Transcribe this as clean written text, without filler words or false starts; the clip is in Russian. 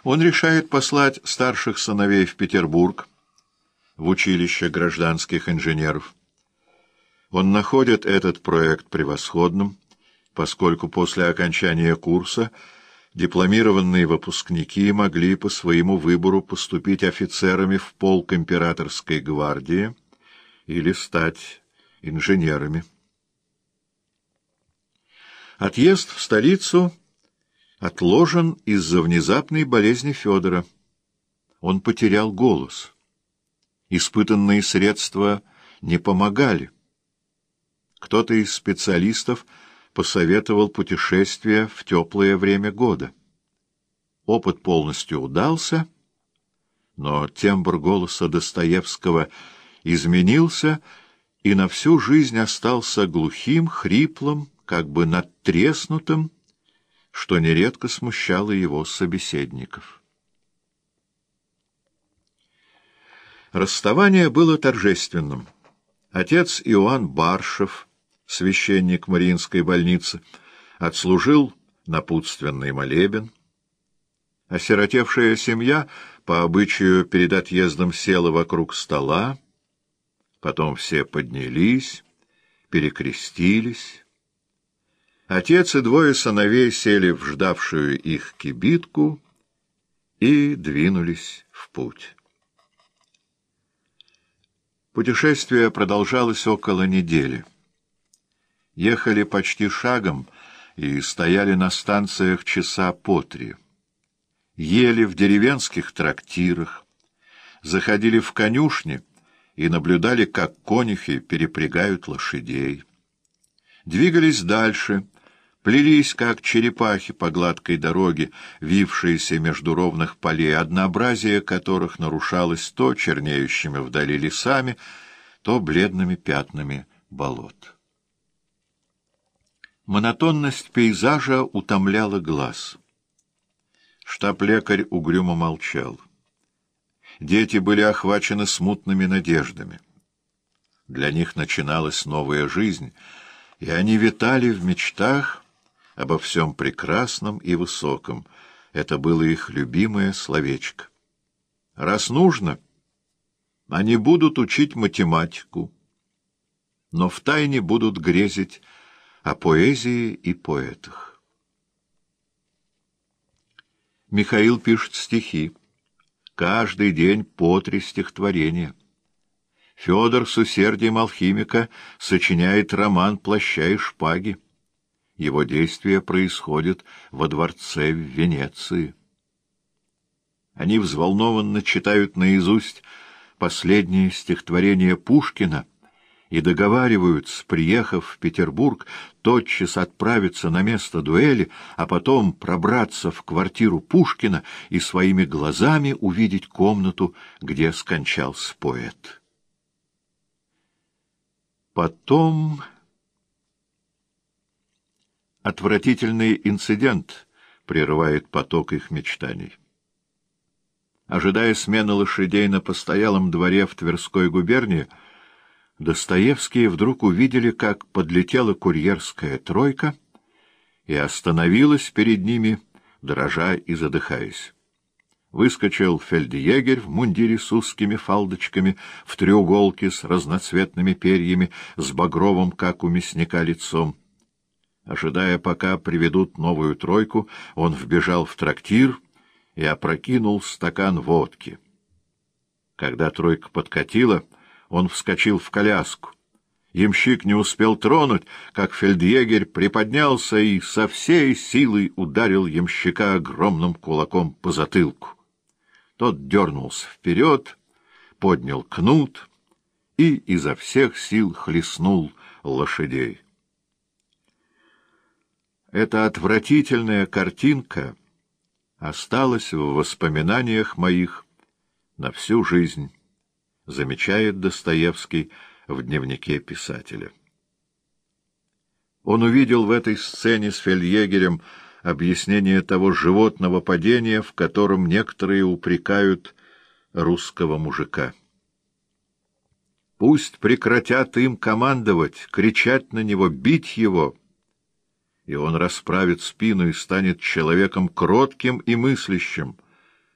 Он решает послать старших сыновей в Петербург, в училище гражданских инженеров. Он находит этот проект превосходным, поскольку после окончания курса дипломированные выпускники могли по своему выбору поступить офицерами в полк императорской гвардии или стать инженерами. Отъезд в столицу отложен из-за внезапной болезни Федора. Он потерял голос. Испытанные средства не помогали. Кто-то из специалистов посоветовал путешествие в теплое время года. Опыт полностью удался, но тембр голоса Достоевского изменился и на всю жизнь остался глухим, хриплым, как бы надтреснутым, что нередко смущало его собеседников. Расставание было торжественным. Отец Иоанн Баршев, священник Мариинской больницы, отслужил напутственный молебен. Осиротевшая семья по обычаю перед отъездом села вокруг стола, потом все поднялись, перекрестились. Отец и двое сыновей сели в ждавшую их кибитку и двинулись в путь. Путешествие продолжалось около недели. Ехали почти шагом и стояли на станциях часа по 3. Ели в деревенских трактирах, заходили в конюшни и наблюдали, как конюхи перепрягают лошадей. Двигались дальше, плелись, как черепахи по гладкой дороге, вившиеся между ровных полей, однообразие которых нарушалось то чернеющими вдали лесами, то бледными пятнами болот. Монотонность пейзажа утомляла глаз. Штаб-лекарь угрюмо молчал. Дети были охвачены смутными надеждами. Для них начиналась новая жизнь, и они витали в мечтах обо всем прекрасном и высоком. Это было их любимое словечко. Раз нужно, они будут учить математику, но втайне будут грезить о поэзии и поэтах. Михаил пишет стихи. Каждый день по 3 стихотворения. Федор с усердием алхимика сочиняет роман «Плаща и шпаги». Его действие происходит во дворце в Венеции. Они взволнованно читают наизусть последние стихотворения Пушкина и договариваются, приехав в Петербург, тотчас отправиться на место дуэли, а потом пробраться в квартиру Пушкина и своими глазами увидеть комнату, где скончался поэт. Потом отвратительный инцидент прерывает поток их мечтаний. Ожидая смены лошадей на постоялом дворе в Тверской губернии, Достоевские вдруг увидели, как подлетела курьерская тройка и остановилась перед ними, дрожа и задыхаясь. Выскочил фельдъегерь в мундире с узкими фалдочками, в треуголке с разноцветными перьями, с багровым, как у мясника, лицом. Ожидая, пока приведут новую тройку, он вбежал в трактир и опрокинул стакан водки. Когда тройка подкатила, он вскочил в коляску. Ямщик не успел тронуть, как фельдъегерь приподнялся и со всей силой ударил ямщика огромным кулаком по затылку. Тот дернулся вперед, поднял кнут и изо всех сил хлестнул лошадей. Эта отвратительная картинка осталась в воспоминаниях моих на всю жизнь, замечает Достоевский в дневнике писателя. Он увидел в этой сцене с фельдъегерем объяснение того животного падения, в котором некоторые упрекают русского мужика. Пусть прекратят им командовать, кричать на него, бить его, и он расправит спину и станет человеком кротким и мыслящим,